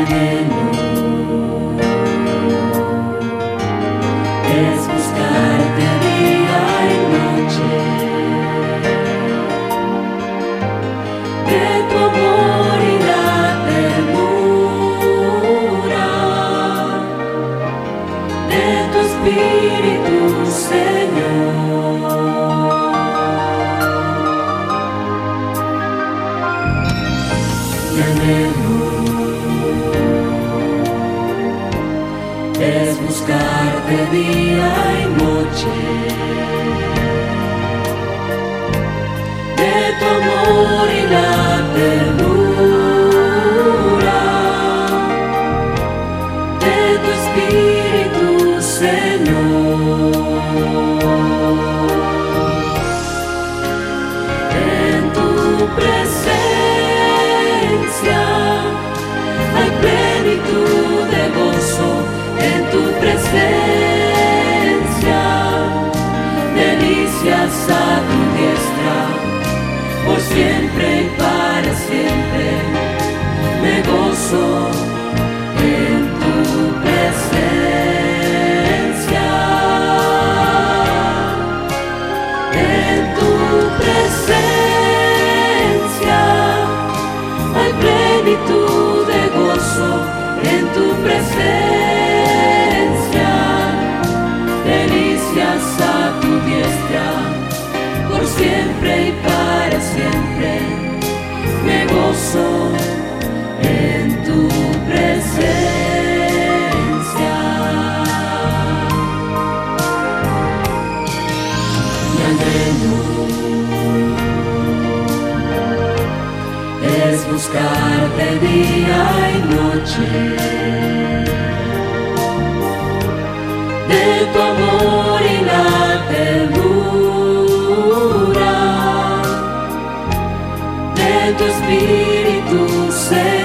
anhelo es buscarte día y noche, de tu amor y la ternura, de tu Espíritu, Señor. Mi anhelo es buscarte día y noche, de tu amor y la ternura, de tu Espíritu, Señor. En tu presencia hay plenitud de gozo, en tu presencia delicias a tu diestra, por siempre y para siempre me gozo en tu presencia. En tu presencia hay plenitud de gozo, en tu presencia delicias a tu diestra, por siempre y para siempre me gozo en tu presencia. Mi anhelo es buscarte día y noche, de tu amor y la ternura, de tu Espíritu, Señor.